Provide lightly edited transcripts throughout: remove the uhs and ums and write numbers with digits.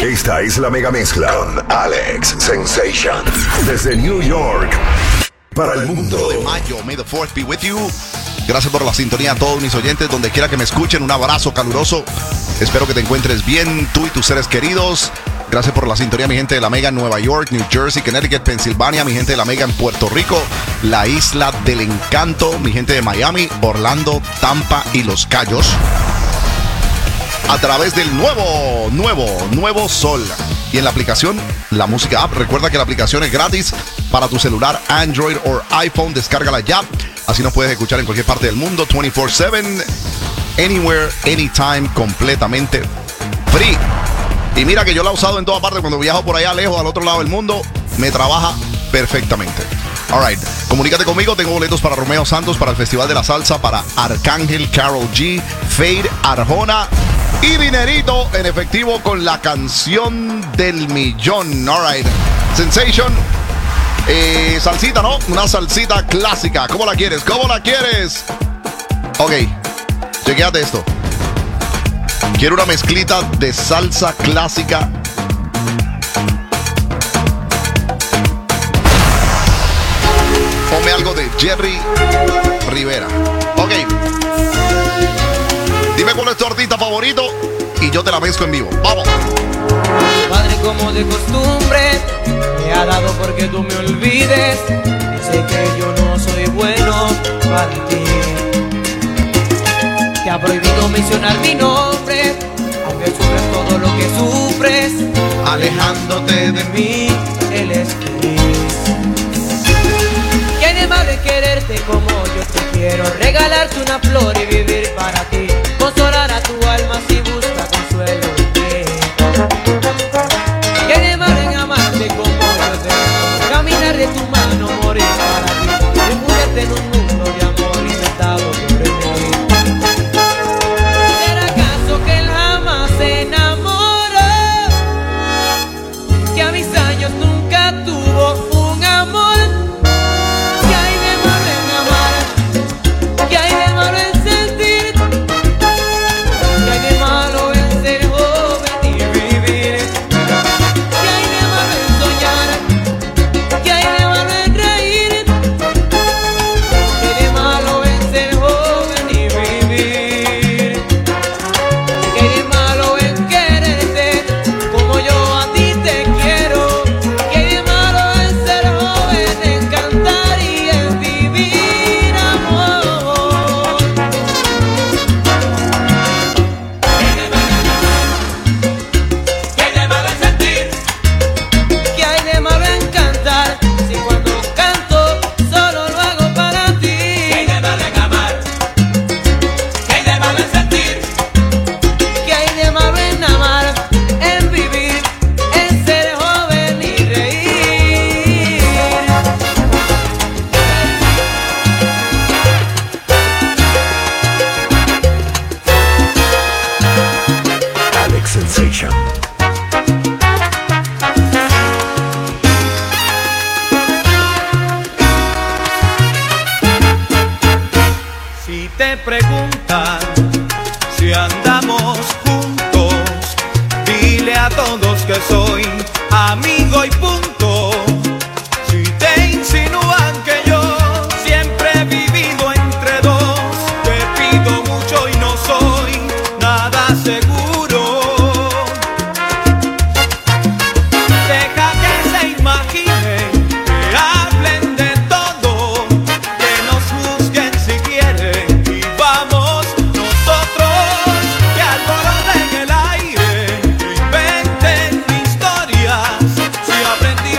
Esta es la mega mezcla con Alex Sensation. Desde New York para el mundo. De mayo, May the 4th be with you. Gracias por la sintonía a todos mis oyentes, donde quiera que me escuchen. Un abrazo caluroso. Espero que te encuentres bien, tú y tus seres queridos. Gracias por la sintonía, mi gente de la Mega en Nueva York, New Jersey, Connecticut, Pensilvania, mi gente de la Mega en Puerto Rico, la Isla del Encanto, mi gente de Miami, Orlando, Tampa y Los Cayos. A través del nuevo Sol. Y en la aplicación, la música app. Recuerda que la aplicación es gratis para tu celular, Android o iPhone. Descárgala ya. Así nos puedes escuchar en cualquier parte del mundo, 24/7, anywhere, anytime, completamente free. Y mira que yo la he usado en todas partes. Cuando viajo por allá lejos, al otro lado del mundo, me trabaja perfectamente. Alright, comunícate conmigo. Tengo boletos para Romeo Santos, para el Festival de la Salsa, para Arcángel, Karol G, Fade, Arjona y dinerito en efectivo con la canción del millón. Alright, Sensation. Salsita, ¿no? Una salsita clásica. ¿Cómo la quieres? ¿Cómo la quieres? Ok, chequéate esto. Quiero una mezclita de salsa clásica. Ponme algo de Jerry Rivera. Ok. Dime cuál es tu artista favorito y yo te la mezclo en vivo. Vamos. Padre, como de costumbre, me ha dado porque tú me olvides. Dice que yo no soy bueno para ti. Te ha prohibido mencionar mi nombre, aunque sufres todo lo que sufres. Alejándote de mí, él es feliz. ¿Quién es más de quererte como yo te quiero? Regalarte una flor y vivir para ti. Consolar a tu alma si busca consuelo en ti. ¿Quién es más de amarte como yo te amo? Caminar de tu mano, morir para ti. Refugirte en un mundo de amor inventado por mí. ¿Será acaso que él jamás se enamoró? Que a mis años nunca tuvo un amor. ¿Qué hay de malo en amar? ¿Qué hay de malo en sentir? ¿Qué hay de malo en ser joven y vivir? ¿Qué hay de malo en soñar? ¿Qué hay de malo en reír? ¿Qué hay de malo en ser joven y vivir? ¿Qué hay de malo en quererte como yo a ti te quiero? ¿Qué hay de malo en ser joven, en cantar y en vivir amor? ¿Qué hay de malo en sentir? ¿Qué hay de malo en cantar? Si cuando canto solo lo hago para ti. ¿Qué hay de malo en amar? ¿Qué hay de malo en sentir? ¿Qué hay de malo en amar? En vivir, en ser joven y reír. Alex Sensation. Si te preguntan si andamos juntos, dile a todos que soy amigo y punto. Si te insinúan que yo siempre he vivido entre dos, te pido mucho y no soy nada seguro. Deja que se imaginen, que hablen de todo, que nos juzguen si quieren y vamos nosotros, que alboroten el aire, que inventen historias. Si aprendí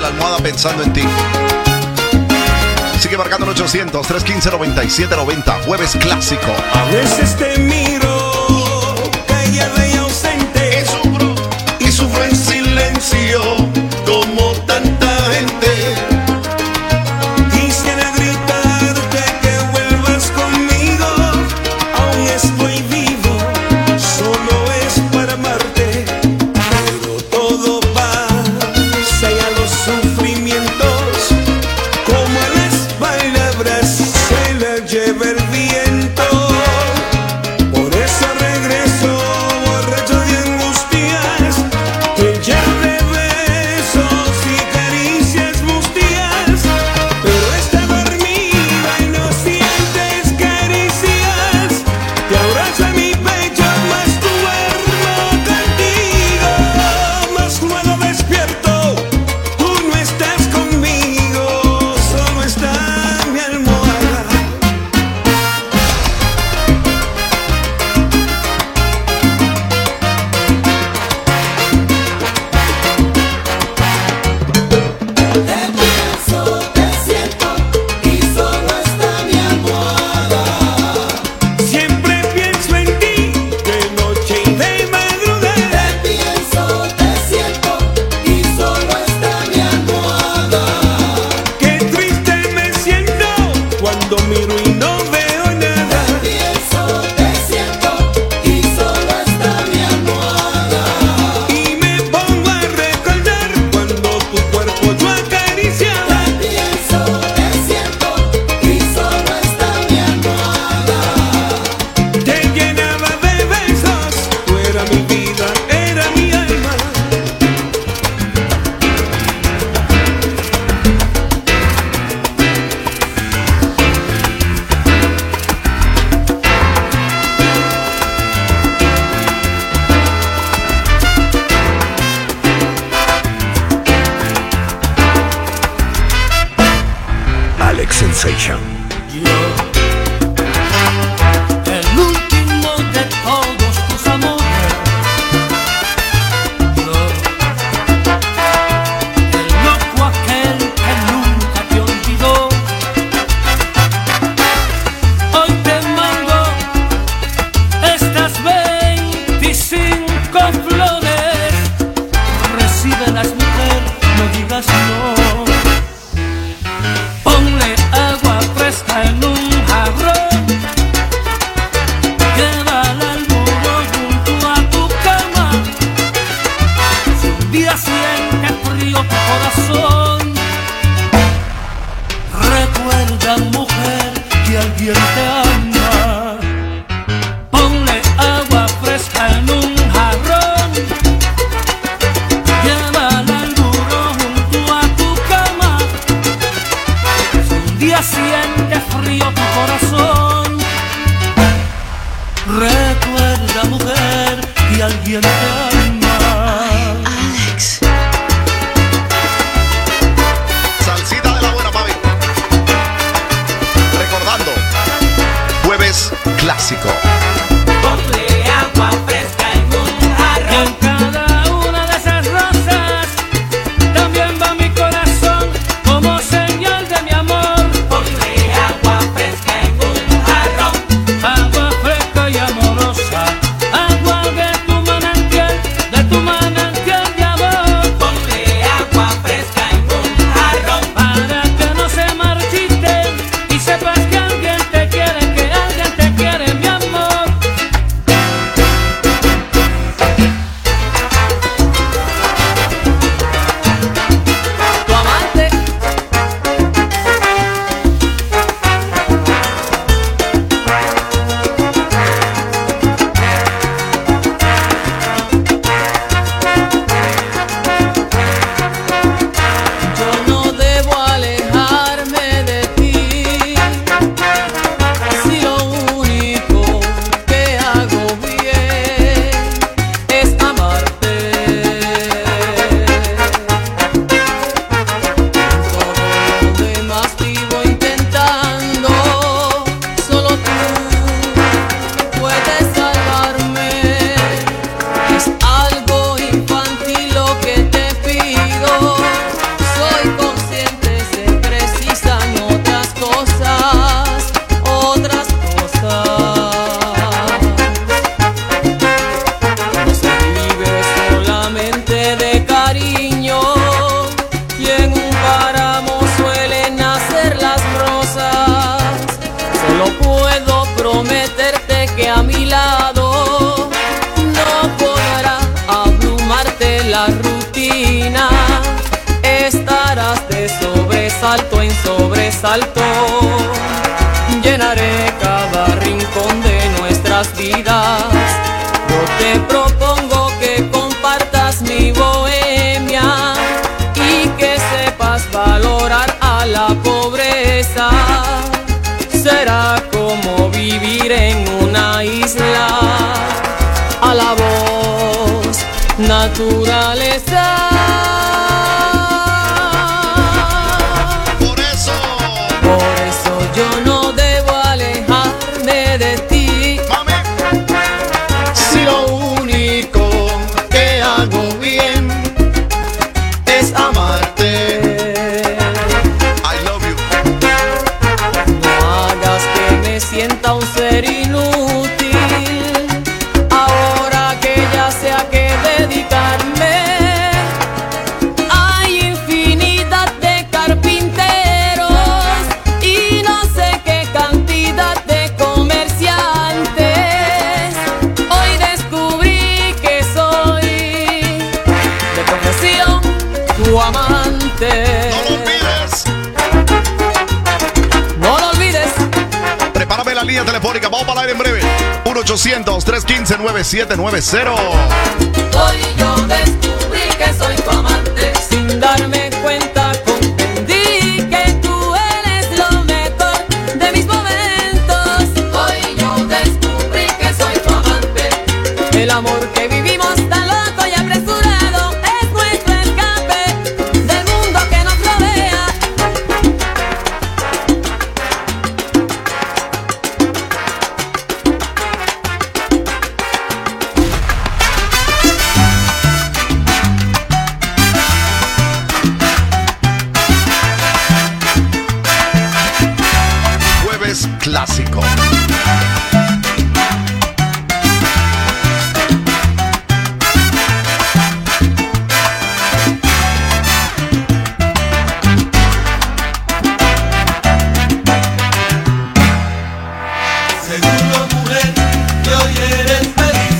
la almohada pensando en ti. Sigue marcando el 800-315-9790. Jueves clásico. A veces te miro callada y ausente y sufro en silencio como tanta gente. Quisiera gritarte que vuelvas conmigo. Aún estoy vivo, solo es para amarte. Pero todo pasa y a los sufrimientos, como a las palabras se las lleva el viento. Por eso regreso borracho de angustias, te lleno de besos y caricias mustias. Pero está dormida y no sientes caricias. Te abraza mi pecho, más duermo contigo. Más luego despierto, tú no estás conmigo, solo está mi almohada. Te pienso, te siento y solo está mi almohada. Siempre pienso en ti, de noche y de madrugada. Te pienso, te siento y solo está mi almohada. Qué triste me siento cuando miro y no veo nada. Te pienso, te siento y solo está mi almohada. Y me pongo a recordar cuando tu cuerpo yo acariciaba. Te pienso, te siento y solo está mi almohada. Te llenaba de besos, tú eras mi vida, era mi alma. Alex Sensation. El último de todos tus amores. Yo, el loco aquel que nunca te olvidó. Hoy te mando estas 25 flores. Recíbelas, mujer, no digas no. Ponle agua fresca en un jarrón. Llévala al muro junto a tu cama. Si un día siente frío tu corazón, recuerda, mujer, que alguien te ama. Ponle agua fresca en un jarrón. Llévala al muro junto a tu cama. Si un día siente frío tu corazón, recuerda, mujer, que alguien te ama. Alex. salto en sobresalto, llenaré cada rincón de nuestras vidas. Yo te propongo que compartas mi bohemia y que sepas valorar a la pobreza. Será como vivir en una isla, a la voz naturaleza. Por eso yo no debo alejarme de ti, Mami. si lo único que hago bien es amarte. I love you. No hagas que me sienta un ser inútil, ahora que ya sé a qué dedicarme. Hay infinidad de carpinteros y no sé qué cantidad de comerciantes. Hoy descubrí que soy de profesión tu amante. No lo olvides. No lo olvides. Prepárame la línea telefónica. Vamos para el aire en breve. 1-800-315-9790. Hoy yo descubrí que soy tu amante. Sin darme cuenta comprendí que tú eres lo mejor de mis momentos. Hoy yo descubrí que soy tu amante. El amor que vivimos tan loco y apresurado es nuestro escape del mundo que nos rodea. Jueves clásico. Seguro, mujer, que hoy eres feliz,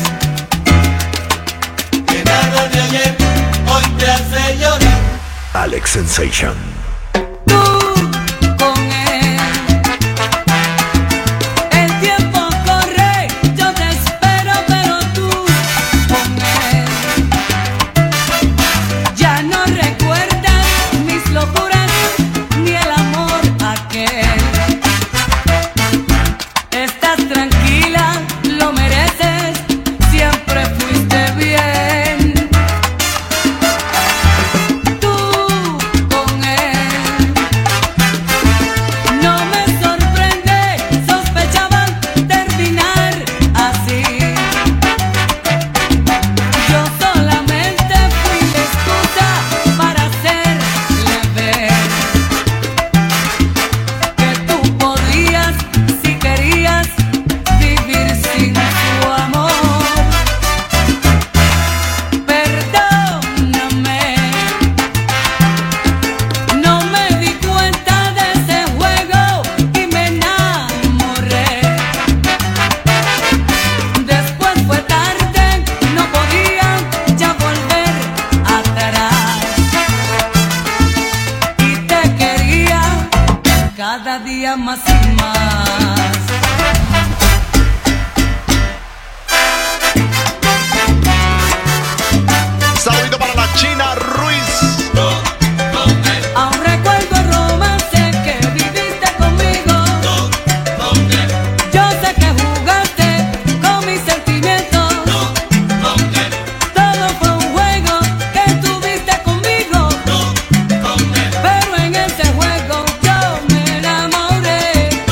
que nada de ayer hoy te hace llorar. Alex Sensation. Tú con él, el tiempo corre, yo te espero, pero tú con él, ya no recuerdas mis locuras ni el amor aquel. Estás tranquila, lo mereces, siempre fuiste bien. Tú con él, no me sorprende, sospechaban terminar así. Yo solamente fui la excusa para hacerle ver que tú podías, si querías, vivir sin su amor. Perdóname, no me di cuenta de ese juego y me enamoré. Después fue tarde, no podía ya volver atrás. Y te quería cada día más y más. Saludito para la China Ruiz. Aún recuerdo el romance que viviste conmigo. Yo sé que jugaste con mis sentimientos. Todo fue un juego que tuviste conmigo. Pero en ese juego yo me enamoré.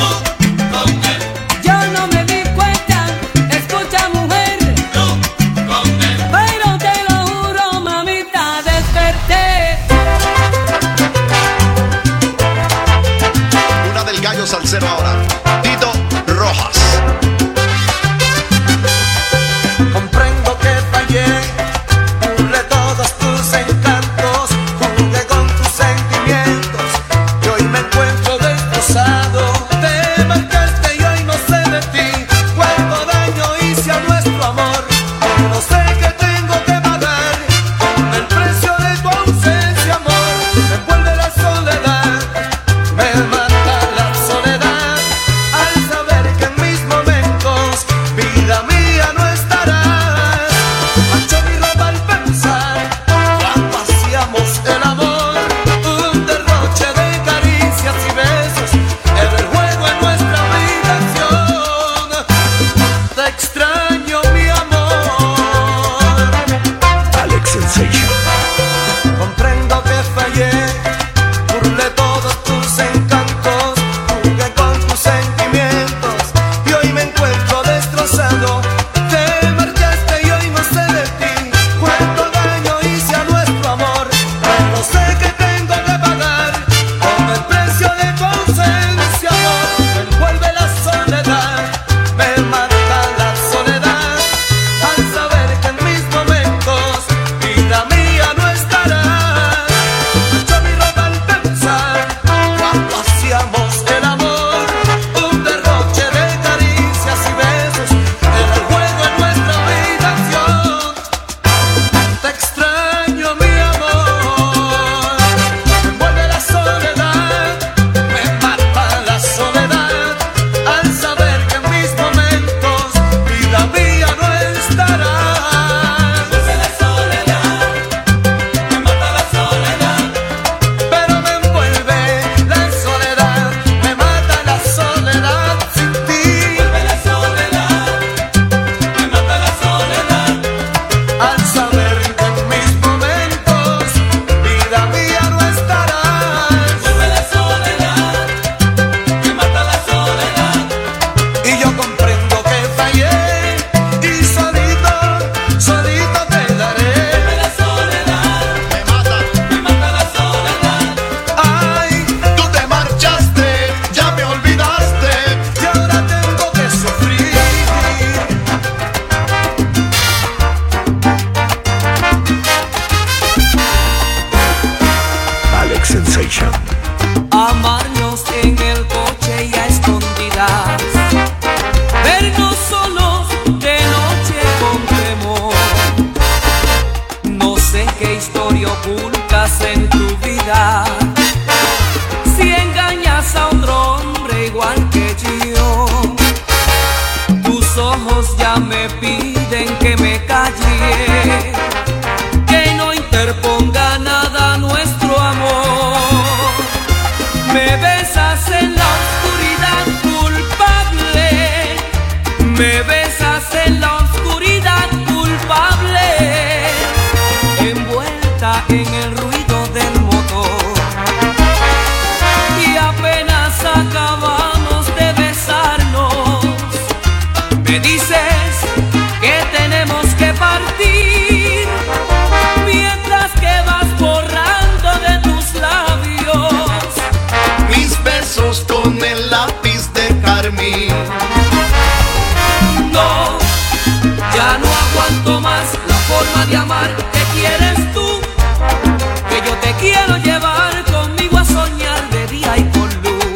forma de amar que quieres tú, que yo te quiero llevar conmigo a soñar de día y con luz.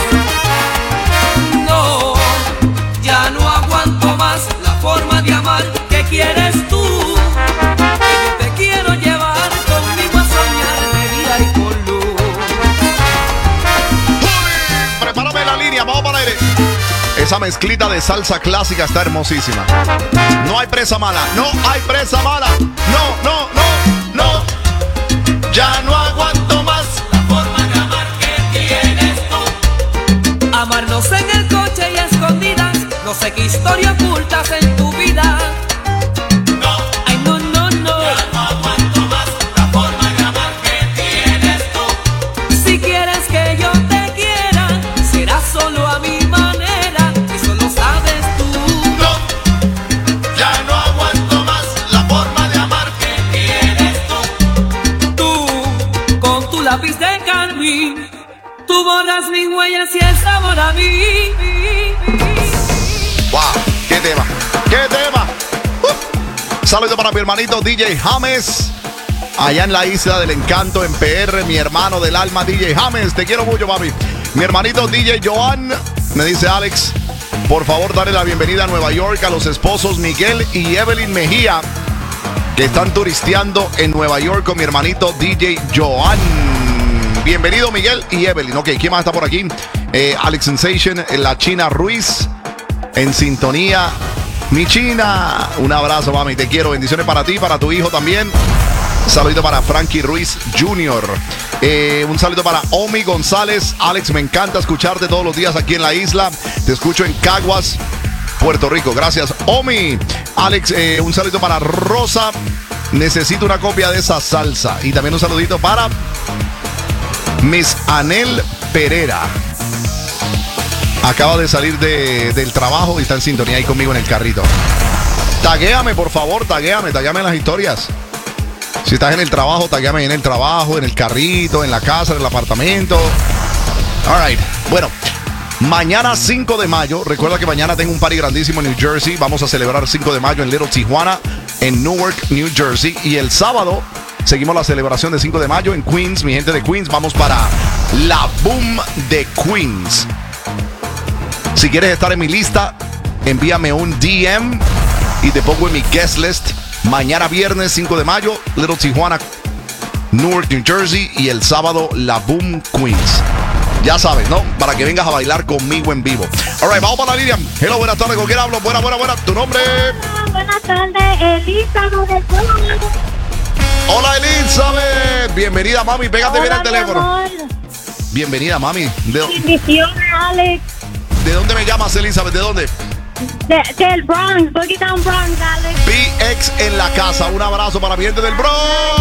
No, ya no aguanto más la forma de amar que quieres tú, que yo te quiero llevar conmigo a soñar de día y con luz. Prepárame la línea, vamos para el aire. Esa mezclita de salsa clásica está hermosísima. No hay presa mala, no hay presa mala. No, no, no, no. Ya no aguanto más La forma de amar que tienes tú. Amarnos en el coche y a escondidas, no sé qué historia ocultas en tu vida. No, Ay, no, no, no. ya no aguanto más la forma de amar que tienes tú. Si quieres que yo te quiera, será solo a mi manera, eso lo sabes tú. No, ya no aguanto más la forma de amar que tienes tú. Tú, con tu lápiz de carmín, tú borras mis huellas y el sabor a mí. Wow, qué tema, qué tema. Saludos para mi hermanito DJ James, allá en la Isla del Encanto, en PR, mi hermano del alma DJ James, te quiero mucho, papi. Mi hermanito DJ Joan, me dice Alex, por favor dale la bienvenida a Nueva York a los esposos Miguel y Evelyn Mejía, que están turisteando en Nueva York con mi hermanito DJ Joan. Bienvenido Miguel y Evelyn. Ok, ¿quién más está por aquí? Alex Sensation, la China Ruiz, en sintonía. Mi China, un abrazo, mami, te quiero. Bendiciones para ti, para tu hijo también. Saludito para Frankie Ruiz Jr. Un saludo para Omi González. Alex, me encanta escucharte todos los días aquí en la isla. Te escucho en Caguas, Puerto Rico. Gracias, Omi. Alex, un saludo para Rosa. Necesito una copia de esa salsa. Y también un saludito para Miss Anel Pereira. Acaba de salir del trabajo y está en sintonía ahí conmigo en el carrito. Taguéame, por favor, taguéame en las historias. Si estás en el trabajo, taguéame en el trabajo, en el carrito, en la casa, en el apartamento. All right. Bueno, mañana 5 de mayo. Recuerda que mañana tengo un party grandísimo en New Jersey. Vamos a celebrar 5 de mayo en Little Tijuana, en Newark, New Jersey. Y el sábado seguimos la celebración de 5 de mayo en Queens. Mi gente de Queens, vamos para la Boom de Queens. Si quieres estar en mi lista, envíame un DM y te pongo en mi guest list. Mañana viernes 5 de mayo, Little Tijuana, Newark, New Jersey. Y el sábado, la Boom Queens. Ya sabes, ¿no? Para que vengas a bailar conmigo en vivo. All right, vamos para la línea. Hello, buenas tardes. ¿Con quién hablo? Buena. ¿Tu nombre? Hola, buenas tardes, Elizabeth del Pueblo. Hola, Elizabeth. Bienvenida, mami. Pégate bien Hola, al teléfono. mi amor. Bienvenida, mami. Bendiciones, Alex. ¿De dónde me llamas, Elizabeth? ¿De dónde? Del Bronx, Boogie Down Bronx, Alex. BX en la casa. Un abrazo para mi gente del Bronx.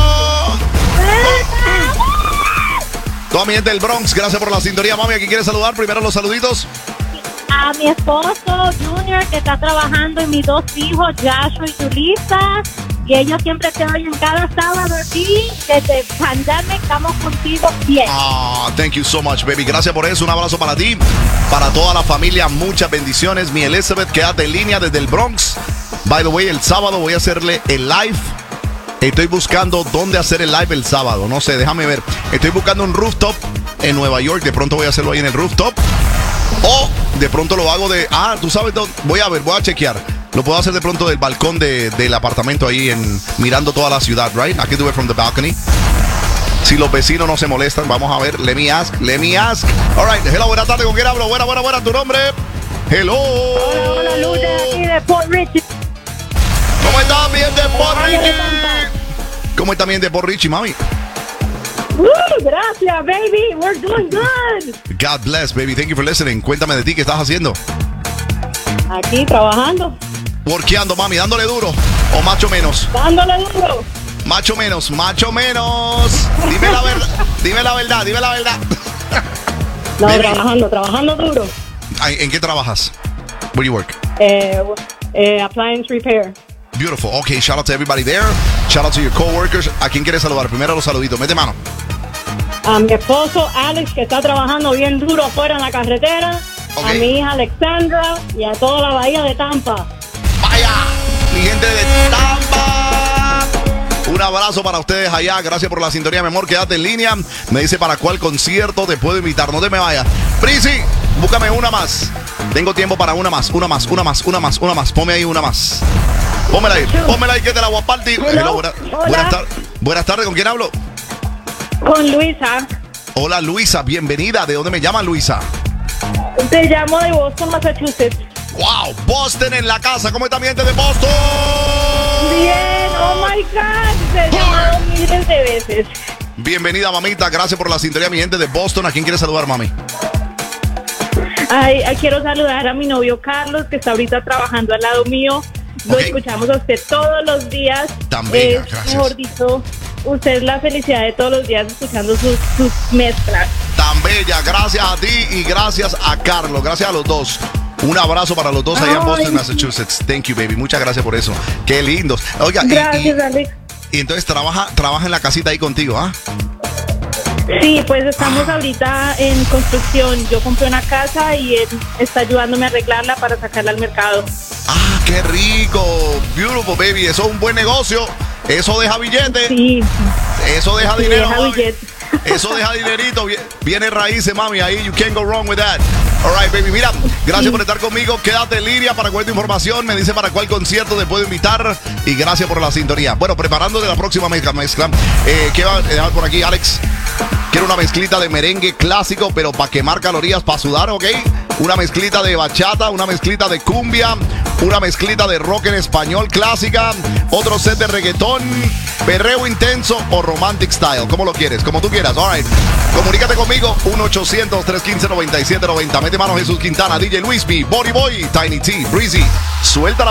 Toda mi gente del Bronx, gracias por la sintonía, mami. ¿Aquí quieres saludar? Primero los saluditos. A mi esposo Junior, que está trabajando, y mis 2 hijos, Joshua y Julissa. Y ellos siempre te oyen cada sábado aquí. Desde Pandemic estamos contigo bien. Thank you so much, baby. Gracias por eso. Un abrazo para ti, para toda la familia. Muchas bendiciones. Mi Elizabeth, quédate en línea desde el Bronx. By the way, el sábado voy a hacerle el live. Estoy buscando dónde hacer el live el sábado. No sé, déjame ver. Estoy buscando un rooftop en Nueva York. De pronto voy a hacerlo ahí en el rooftop. O de pronto lo hago de... tú sabes dónde. Voy a chequear. Lo puedo hacer de pronto del balcón del apartamento ahí mirando toda la ciudad, right? I can do it from the balcony. Si los vecinos no se molestan, vamos a ver. Let me ask. All right, hello, buenas tardes. ¿Con quién hablo? Buena. ¿Tu nombre? Hello. Hola, Lourdes, aquí de Port Richard. ¿Cómo estás, bien de Port Richie? ¿Cómo está bien de Port Richie, mami? Gracias, baby. We're doing good. God bless, baby. Thank you for listening. Cuéntame de ti, ¿qué estás haciendo? Aquí trabajando. Workeando, mami, dándole duro. ¿O macho menos? Dándole duro. Macho menos. Dime la verdad. No, Baby. trabajando duro. ¿En qué trabajas? Where do you work? Appliance repair. Beautiful. Okay, shout out to everybody there. Shout out to your coworkers. ¿A quién quieres saludar? Primero los saluditos. Mete mano. A mi esposo Alex, que está trabajando bien duro afuera en la carretera. Ok. A mi hija Alexandra y a toda la bahía de Tampa. Vaya, mi gente de Tampa. abrazo para ustedes allá. Gracias por la sintonía, mi amor. Quédate en línea. Me dice para cuál concierto te puedo invitar. No te me vayas. Prisi, búscame una más. Tengo tiempo para una más. Ponme ahí una más. Pónmela ahí que te la voy a partir. Hello, buenas tardes. ¿Con quién hablo? Con Luisa. Hola, Luisa. Bienvenida. ¿De dónde me llaman, Luisa? Te llamo de Boston, Massachusetts. Wow, Boston en la casa. ¿Cómo está mi gente de Boston? Bien, oh my God. Te he llamado miles de veces. Bienvenida, mamita. Gracias por la sintonía, mi gente de Boston. ¿A quién quieres saludar, mami? Ay, quiero saludar a mi novio Carlos, que está ahorita trabajando al lado mío. Lo escuchamos a usted todos los días. Tan bella, gracias. Mejor dicho, usted es la felicidad de todos los días escuchando sus mezclas. Tan bella, gracias a ti y gracias a Carlos. Gracias a los dos. Un abrazo para los dos allá en Boston, Massachusetts. Thank you, baby. Muchas gracias por eso. Qué lindos. Oiga, gracias, Alex. Y entonces trabaja en la casita ahí contigo, ¿ah? Sí, pues estamos ahorita en construcción. Yo compré una casa y él está ayudándome a arreglarla para sacarla al mercado. Ah, qué rico. Beautiful, baby. Eso es un buen negocio. Eso deja billete. Sí. Eso deja dinero. Deja billete. Eso deja dinerito. Viene raíces, mami. Ahí you can't go wrong with that. All right, baby. Mira, gracias por estar conmigo. Quédate en línea para cualquier información. Me dice para cuál concierto te puedo invitar. Y gracias por la sintonía. Bueno, preparando de la próxima mezcla. ¿Qué va a dejar por aquí, Alex? Quiero una mezclita de merengue clásico, pero para quemar calorías, para sudar, ¿ok? Una mezclita de bachata, una mezclita de cumbia, una mezclita de rock en español clásica, otro set de reggaetón, perreo intenso o romantic style. ¿Cómo lo quieres? Como tú quieras. All right. Comunícate conmigo. 1-800-315-9790. Mete mano Jesús Quintana, DJ Luis B, Body Boy, Tiny T, Breezy. Suelta la